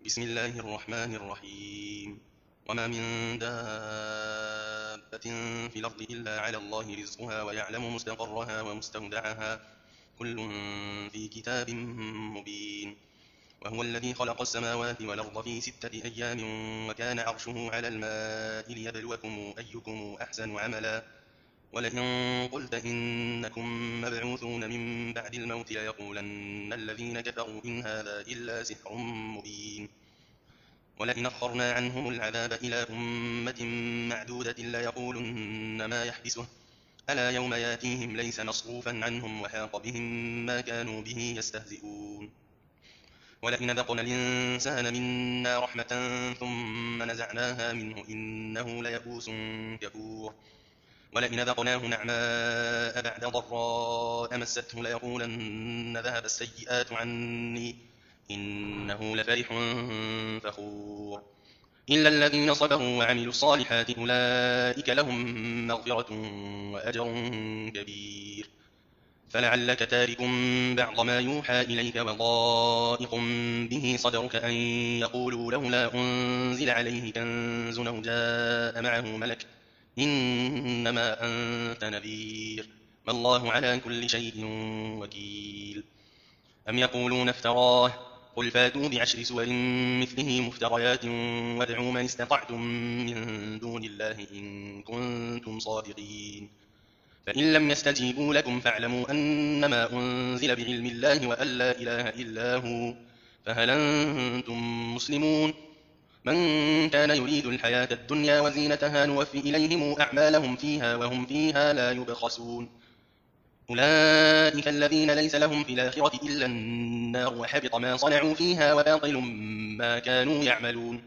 بسم الله الرحمن الرحيم. وما من دابة في الأرض إلا على الله رزقها ويعلم مستقرها ومستودعها كل في كتاب مبين. وهو الذي خلق السماوات والأرض في 6 أيام وكان عرشه على الماء ليبلوكم أيكم أحسن عملا. ولئن قلت إنكم مبعوثون من بعد الموت ليقولن الذين كفروا إن هذا إلا سحر مبين. ولئن أخرنا عنهم العذاب إلى أمة معدودة ليقولن ما يحبسه ألا يوم ياتيهم ليس مصروفا عنهم وحاق بهم ما كانوا به يستهزئون. ولئن ذقنا الإنسان منا رحمة ثم نزعناها منه إنه ليئوس كفور. ولئن ذقناه نعماء بعد ضراء مسته ليقولن ذهب السيئات عني إنه لفرح فخور. إلا الذين صبروا وعملوا الصالحات أولئك لهم مغفرة وأجر كبير. فلعلك تارك بعض ما يوحى إليك وضائق به صدرك أن يقولوا لولا أنزل عليه كنز أو جاء معه ملك إنما أنت نذير ما الله على كل شيء وكيل. أم يقولون افتراه قل فاتوا بعشر سور مثله مفتريات وادعوا من استطعتم من دون الله إن كنتم صادقين. فإن لم يستجيبوا لكم فاعلموا أنما أنزل بعلم الله وأن لا إله إلا هو فهل أنتم مسلمون. من كان يريد الحياة الدنيا وزينتها نوفي إليهم أعمالهم فيها وهم فيها لا يبخسون. أولئك الذين ليس لهم في الآخرة إلا النار وحبط ما صنعوا فيها وباطل ما كانوا يعملون.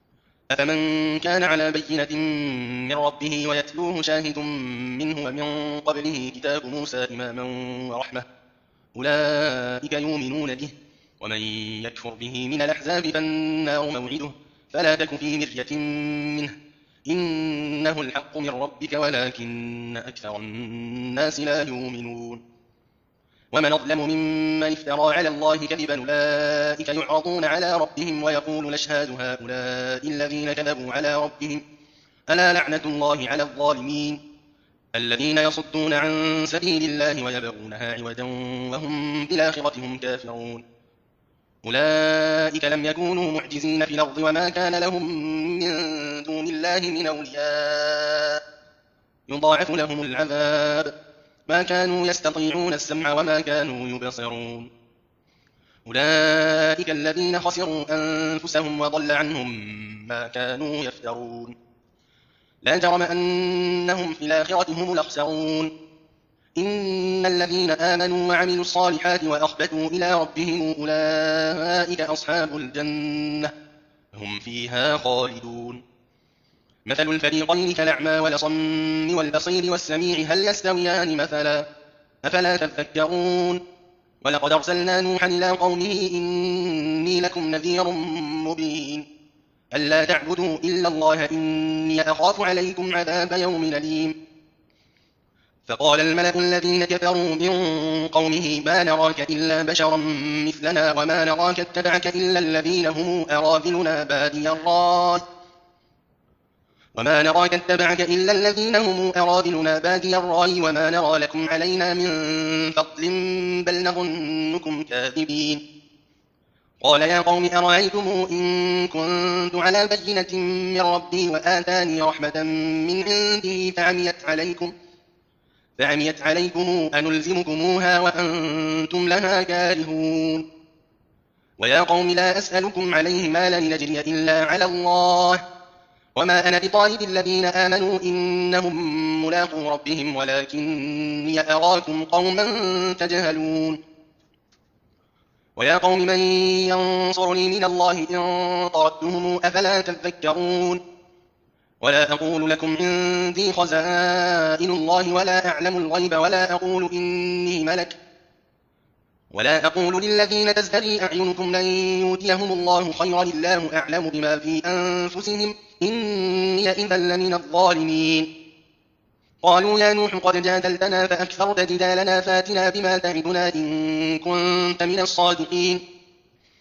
أفمن كان على بينة من ربه ويتلوه شاهد منه ومن قبله كتاب موسى إماما ورحمة أولئك يؤمنون به. ومن يكفر به من الأحزاب فالنار موعده فلا تك في مرية منه إنه الحق من ربك ولكن أكثر الناس لا يؤمنون. ومن أظلم ممن افترى على الله كذبا أولئك يعرضون على ربهم ويقول نشهد هؤلاء الذين كذبوا على ربهم ألا لعنة الله على الظالمين الذين يصدون عن سبيل الله ويبغونها عوجا وهم بالآخرة هم كافرون. أولئك لم يكونوا معجزين في الأرض وما كان لهم من دون الله من أولياء يضاعف لهم العذاب ما كانوا يستطيعون السمع وما كانوا يبصرون. أولئك الذين خسروا أنفسهم وضل عنهم ما كانوا يفترون. لا جرم أنهم في الآخرة هم الأخسرون. إن الذين آمنوا وعملوا الصالحات وأخبتوا إلى ربهم أولئك أصحاب الجنة هم فيها خالدون. مثل الفريقين كالأعمى والأصم والبصير والسميع هل يستويان مثلا أفلا تذكرون. ولقد أرسلنا نوحا إلى قومه إني لكم نذير مبين ألا تعبدوا إلا الله إني أخاف عليكم عذاب يوم أليم. فقال الملأ الذين كفروا من قومه ما نراك إلا بشرا مثلنا وما نراك اتبعك إلا الذين هم أراذلنا بادي الرأي وما نرى لكم علينا من فضل بل نظنكم كاذبين. قال يا قوم أرأيتم إن كنت على بينة من ربي وآتاني رحمة من عنده فعميت عليكم أنلزمكموها وأنتم لها كارهون. ويا قوم لا أسألكم عليه مالا إن أجري إلا على الله وما أنا بطارد الذين آمنوا إنهم ملاقو ربهم ولكني أراكم قوما تجهلون. ويا قوم من ينصرني من الله إن طردتهم أفلا تذكرون. ولا أقول لكم عندي خزائن الله ولا أعلم الغيب ولا أقول إني ملك ولا أقول للذين تزدري أعينكم لن يؤتيهم الله خيرا الله أعلم بما في أنفسهم إني إذا لمن الظالمين. قالوا يا نوح قد جادلتنا فأكثرت جدالنا فاتنا بما تعدنا إن كنت من الصادقين.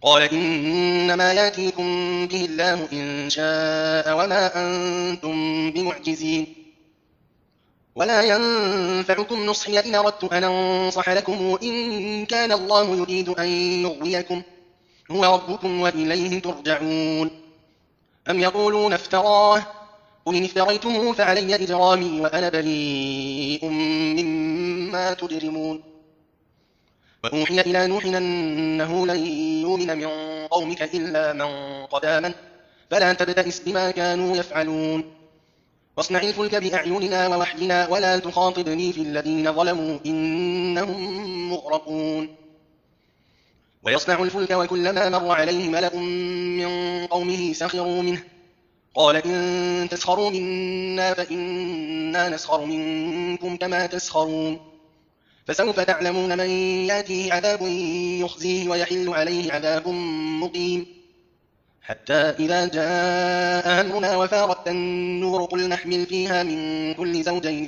قال إنما يأتيكم به الله إن شاء وما أنتم بمعجزين ولا ينفعكم نصحي إن أردت أن أنصح لكم إن كان الله يريد أن يغويكم هو ربكم وإليه ترجعون أم يقولون افتراه قل إن افتريته فعلي إجرامي وأنا بريء مما تجرمون وأوحي إلى نوح أنه لن يؤمن من قومك إلا من قد آمن فلا تبتئس بما كانوا يفعلون واصنع الفلك بأعيننا ووحينا ولا تخاطبني في الذين ظلموا إنهم مغرقون ويصنع الفلك وكلما مر عليه ملأ من قومه سخروا منه قال إن تسخروا منا فإنا نسخر منكم كما تسخرون فسوف تعلمون من يأتيه عذاب يخزيه ويحل عليه عذاب مقيم حتى إذا جاء أمرنا وفارت النور قل نحمل فيها من كل زوجين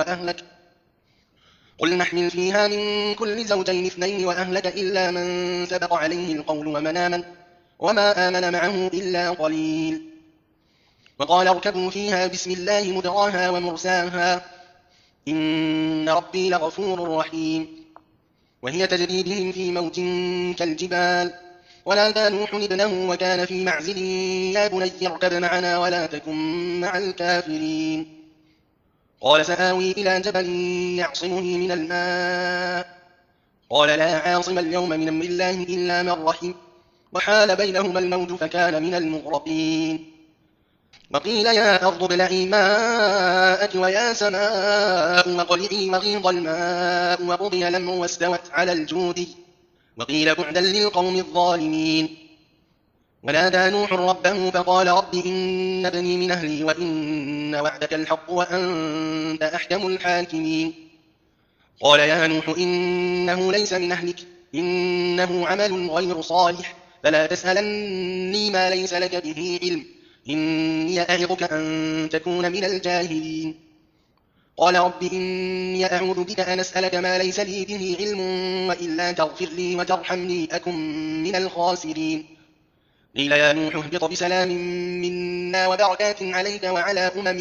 اثنين وأهلك إلا من سبق عليه القول ومن آمن وما آمن معه إلا قليل وقال اركبوا فيها بسم الله مجراها ومرساها إن ربي لغفور رحيم وهي تجري بهم في موج كالجبال ونادى نوح ابنه وكان في معزل يا بني اركب معنا ولا تكن مع الكافرين قال سآوي إلى جبل يعصمني من الماء قال لا عاصم اليوم من أمر الله إلا من رحم وحال بينهما الموج فكان من المغرقين وقيل يا أرض ابلعي ماءك ويا سماء أقلعي وغيض الماء وقضي الأمر واستوت على الجود وقيل بعدا للقوم الظالمين ونادى نوح ربه فقال رب إن ابني من أهلي وإن وعدك الحق وأنت أحكم الحاكمين قال يا نوح إنه ليس من أهلك إنه عمل غير صالح فلا تسألني ما ليس لك به علم إني أعظك أن تكون من الجاهلين قال رب إني أعوذ بك أن أسألك ما ليس لي به علم وإلا تغفر لي وترحمني أكن من الخاسرين قيل يا نوح اهبط بسلام منا وبركات عليك وعلى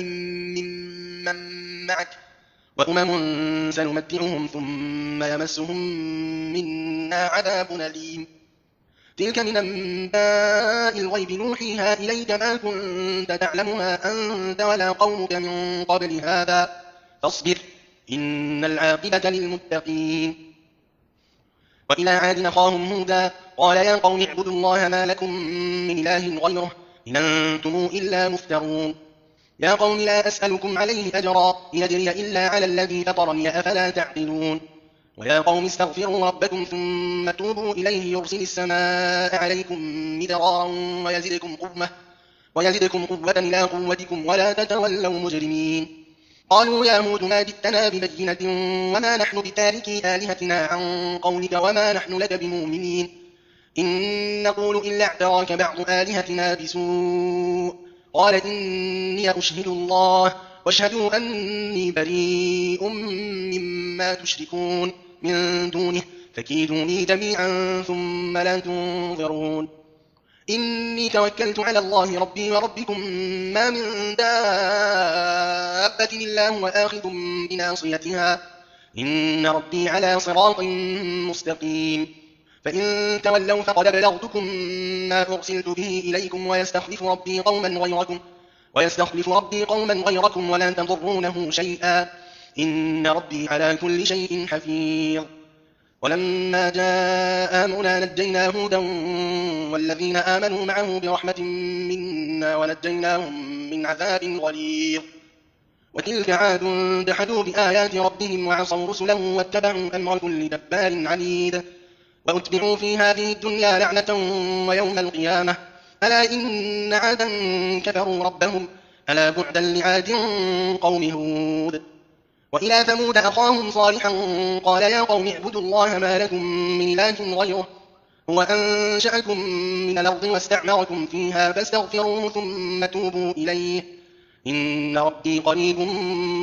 ممن معك وأمم سنمتعهم ثم يمسهم منا عذاب أليم تلك من أنباء الغيب نوحيها إليك ما كنت تعلمها أنت ولا قومك من قبل هذا فاصبر إن العاقبة للمتقين وإلى عاد أخاهم هودا قال يا قوم اعبدوا الله ما لكم من إله غيره إن أنتم إلا مفترون يا قوم لا أسألكم عليه أجرا إن أجري إلا على الذي فطرني أفلا تعقلون ويا قوم استغفروا ربكم ثم توبوا إليه يرسل السماء عليكم مدرارا ويزدكم قوة إلى قوتكم ولا تتولوا مجرمين قالوا يا هود ما جئتنا ببينة وما نحن بتاركي آلهتنا عن قولك وما نحن لك بمؤمنين إن نقول إلا اعتراك بعض آلهتنا بسوء قال إني أشهد الله واشهدوا أني بريء مما تشركون من دونه فكيدوني جميعا ثم لا تنظرون إني توكلت على الله ربي وربكم ما من دابة إلا هو آخذ بناصيتها إن ربي على صراط مستقيم فإن تولوا فقد بلغتكم ما أرسلت به إليكم ويستخلف ربي قوما غيركم ولا تضرونه شيئا إن ربي على كل شيء حفيظ ولما جاء أمرنا نجينا هودا والذين آمنوا معه برحمة منا ونجيناهم من عذاب غليظ وتلك عاد جحدوا بآيات ربهم وعصوا رسله واتبعوا أمر كل جبار عنيد وأتبعوا في هذه الدنيا لعنة ويوم القيامة ألا إن عادا كفروا ربهم ألا بعدا لعاد قوم هود وإلى ثمود أخاهم صالحا قال يا قوم اعبدوا الله ما لكم من إله غيره هو أنشأكم من الأرض واستعمركم فيها فاستغفروه ثم توبوا إليه إن ربي قريب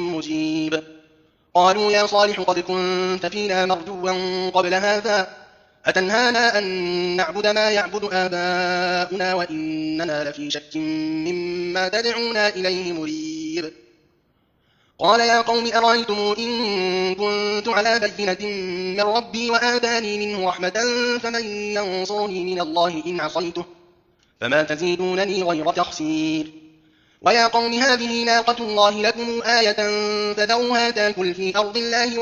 مجيب قالوا يا صالح قد كنت فينا مرجوا قبل هذا أتنهانا أن نعبد ما يعبد آباؤنا وإننا لفي شك مما تدعونا إليه مريب. قال يا قوم أرأيتم إن كنت على بينة من ربي وآتاني منه رحمة فمن ينصرني من الله إن عصيته فما تزيدونني غير تخسير. ويا قوم هذه ناقة الله لكم آية فذروها تأكل في أرض الله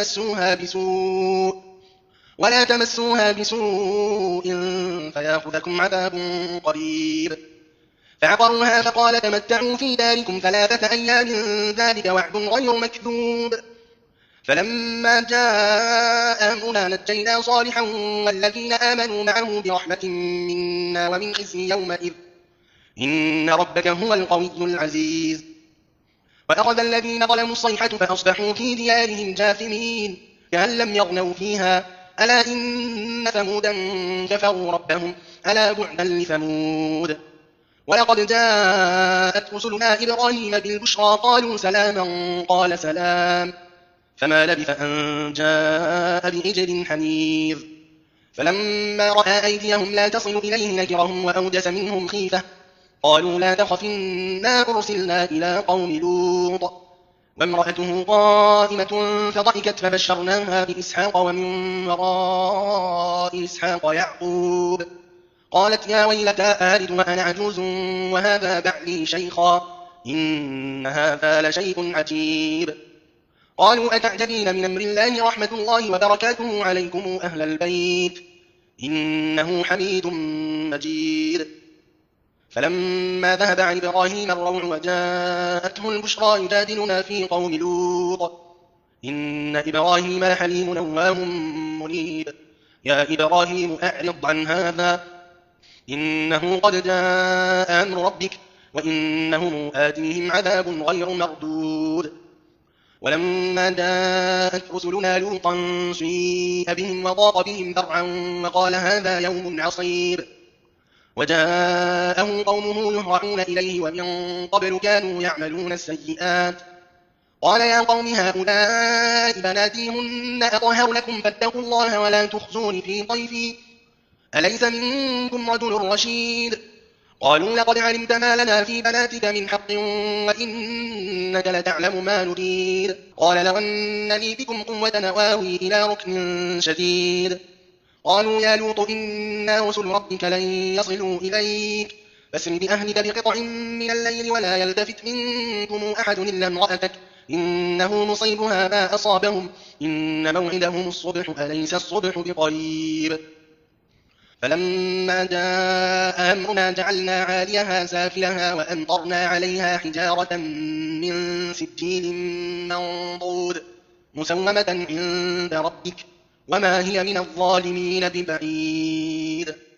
ولا تمسوها بسوء فيأخذكم عذاب قريب. فعقروها فقال تمتعوا في داركم 3 أيام ذلك وعد غير مكذوب. فلما جاء أمرنا نجينا صالحا والذين آمنوا معه برحمة منا ومن خزي يومئذ إن ربك هو القوي العزيز. وأخذ الذين ظلموا الصيحة فأصبحوا في ديارهم جاثمين كأن لم يغنوا فيها ألا إن ثمودا كفروا ربهم ألا بعدا لثمود. ولقد جاءت رسلنا إبراهيم بالبشرى قالوا سلاما قال سلام فما لبث أن جاء بعجل حنيذ. فلما رأى أيديهم لا تصل إليه نكرهم وأوجس منهم خيفة قالوا لا تخف إنا أرسلنا إلى قوم لوط. وامرأته قائمة فضحكت فبشرناها بإسحاق ومن وراء إسحاق يعقوب قالت يا ويلتى آلد وأنا عجوز وهذا بعلي شيخا إن هذا لشيء عجيب. قالوا أتعجبين من أمر الله رحمة الله وبركاته عليكم أهل البيت إنه حميد مجيد. فلما ذهب عن إبراهيم الروع وجاءته البشرى يجادلنا في قوم لوط إن إبراهيم لحليم أواه منيب. يا إبراهيم أعرض عن هذا إنه قد جاء أمر ربك وإنهم آتيهم عذاب غير مردود. ولما جاءت رسلنا لوطا سيء بهم وضاق بهم ذرعا وقال هذا يوم عصيب. وجاءه قومه يهرعون إليه ومن قبل كانوا يعملون السيئات قال يا قوم هؤلاء بناتي هن أطهر لكم فاتقوا الله ولا تخزون في ضيفي أليس منكم رجل رشيد. قالوا لقد علمت ما لنا في بناتك من حق وإنك لتعلم ما نريد. قال لو أن لي بكم قوة نواوي إلى ركن شديد. قالوا يا لوط إنا رسل ربك لن يصلوا إليك فاسر بأهلك بقطع من الليل ولا يلتفت منكم أحد إلا امرأتك إنه مصيبها ما أصابهم إن موعدهم الصبح أليس الصبح بقريب. فلما جاء أمرنا جعلنا عاليها سافلها وأمطرنا عليها حجارة من سجيل منضود مسومة عند ربك وما هي من الظالمين ببعيد.